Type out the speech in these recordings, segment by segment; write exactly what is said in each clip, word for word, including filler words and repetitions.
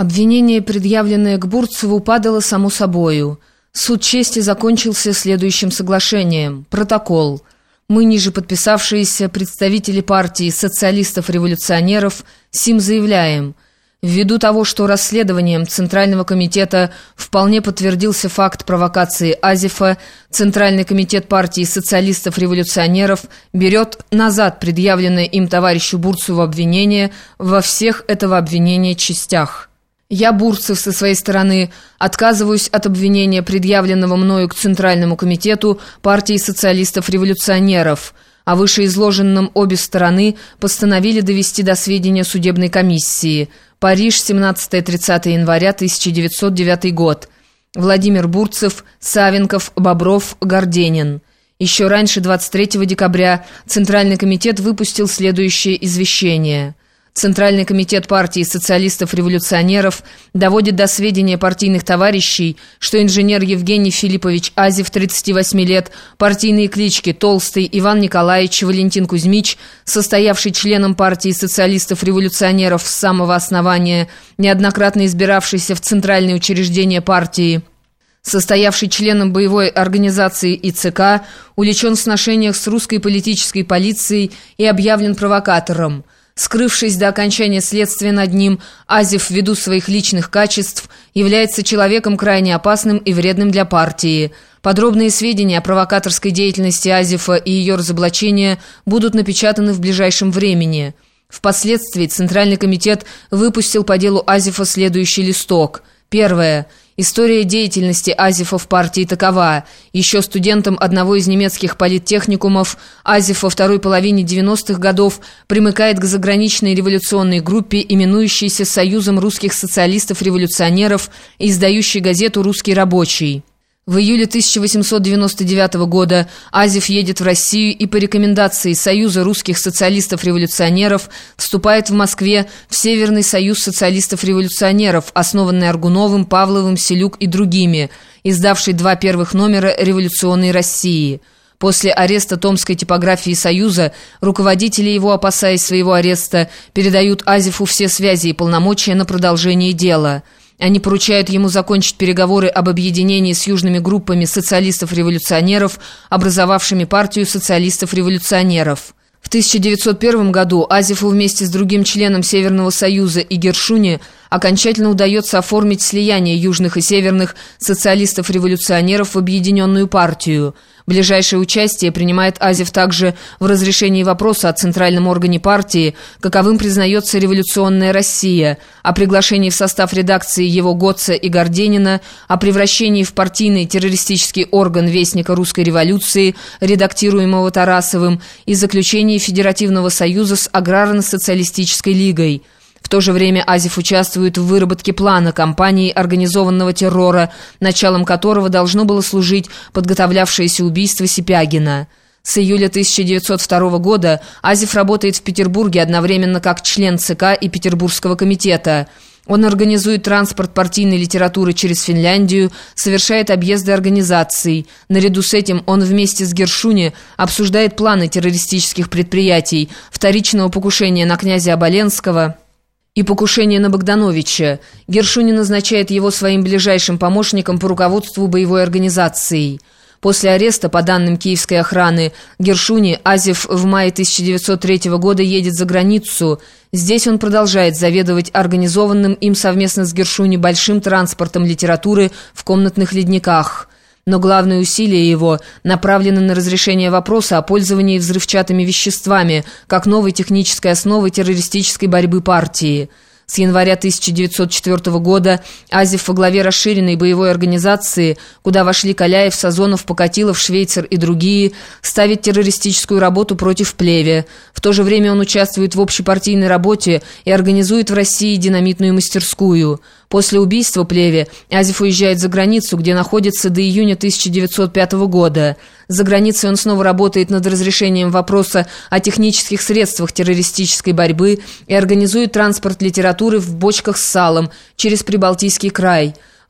Обвинение, предъявленное к Бурцеву, падало само собою. Суд чести закончился следующим соглашением. Протокол. Мы, ниже подписавшиеся представители партии социалистов-революционеров, сим заявляем: ввиду того, что расследованием Центрального комитета вполне подтвердился факт провокации Азефа, Центральный комитет партии социалистов-революционеров берет назад предъявленное им товарищу Бурцеву обвинение во всех этого обвинения частях. Я, Бурцев, со своей стороны, отказываюсь от обвинения, предъявленного мною к Центральному комитету партии социалистов-революционеров, а вышеизложенном обе стороны постановили довести до сведения судебной комиссии. Париж, семнадцатое-тридцатое января тысяча девятьсот девятый год. Владимир Бурцев, Савенков, Бобров, Горденин. Еще раньше, двадцать третьего декабря, Центральный комитет выпустил следующее извещение. Центральный комитет партии социалистов-революционеров доводит до сведения партийных товарищей, что инженер Евгений Филиппович Азеф, тридцати восьми лет, партийные клички Толстый, Иван Николаевич, Валентин Кузьмич, состоявший членом партии социалистов-революционеров с самого основания, неоднократно избиравшийся в центральные учреждения партии, состоявший членом боевой организации и ЦК, уличен в сношениях с русской политической полицией и объявлен провокатором. Скрывшись до окончания следствия над ним, Азеф, ввиду своих личных качеств, является человеком крайне опасным и вредным для партии. Подробные сведения о провокаторской деятельности Азефа и ее разоблачения будут напечатаны в ближайшем времени. Впоследствии Центральный комитет выпустил по делу Азефа следующий листок. Первое. История деятельности Азефа в партии такова. Еще студентом одного из немецких политтехникумов Азеф во второй половине девяностых годов примыкает к заграничной революционной группе, именующейся Союзом русских социалистов-революционеров и издающей газету «Русский рабочий». В июле тысяча восемьсот девяносто девятого года Азеф едет в Россию и по рекомендации Союза русских социалистов-революционеров вступает в Москве в Северный союз социалистов-революционеров, основанный Аргуновым, Павловым, Селюк и другими, издавший два первых номера «Революционной России». После ареста томской типографии Союза руководители его, опасаясь своего ареста, передают Азефу все связи и полномочия на продолжение дела. Они поручают ему закончить переговоры об объединении с южными группами социалистов-революционеров, образовавшими партию социалистов-революционеров. В тысяча девятьсот первом году Азефу вместе с другим членом Северного союза и Гершуни окончательно удается оформить слияние южных и северных социалистов-революционеров в объединенную партию. Ближайшее участие принимает Азеф также в разрешении вопроса о центральном органе партии, каковым признается «Революционная Россия», о приглашении в состав редакции его Готца и Горденина, о превращении в партийный террористический орган Вестника русской революции, редактируемого Тарасовым, и заключении Федеративного союза с Аграрно-социалистической лигой. В то же время Азеф участвует в выработке плана кампании организованного террора, началом которого должно было служить подготовлявшееся убийство Сипягина. С июля тысяча девятьсот второго года Азеф работает в Петербурге одновременно как член ЦК и Петербургского комитета. Он организует транспорт партийной литературы через Финляндию, совершает объезды организаций. Наряду с этим он вместе с Гершуни обсуждает планы террористических предприятий, вторичного покушения на князя Оболенского и покушение на Богдановича. Гершуни назначает его своим ближайшим помощником по руководству боевой организацией. После ареста, по данным киевской охраны, Гершуни, Азеф в мае тысяча девятьсот третьего года едет за границу. Здесь он продолжает заведовать организованным им совместно с Гершуни большим транспортом литературы в комнатных ледниках. Но главные усилия его направлены на разрешение вопроса о пользовании взрывчатыми веществами как новой технической основы террористической борьбы партии. С января тысяча девятьсот четвёртого года Азеф во главе расширенной боевой организации, куда вошли Каляев, Сазонов, Покатилов, Швейцер и другие, ставит террористическую работу против Плеве. В то же время он участвует в общепартийной работе и организует в России динамитную мастерскую. После убийства Плеве Азеф уезжает за границу, где находится до июня тысяча девятьсот пятого года. За границей он снова работает над разрешением вопроса о технических средствах террористической борьбы и организует транспорт литературы в бочках с салом через Прибалтийский край.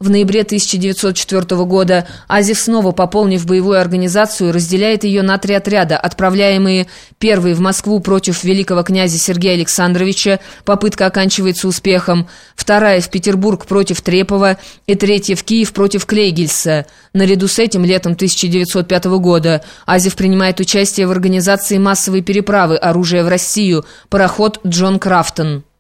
В ноябре тысяча девятьсот четвёртого года Азев, снова пополнив боевую организацию, разделяет ее на три отряда, отправляемые первый в Москву против великого князя Сергея Александровича, попытка оканчивается успехом, вторая в Петербург против Трепова и третья в Киев против Клейгельса. Наряду с этим летом тысяча девятьсот пятого года Азев принимает участие в организации массовой переправы оружия в Россию, пароход «Джон Крафтон».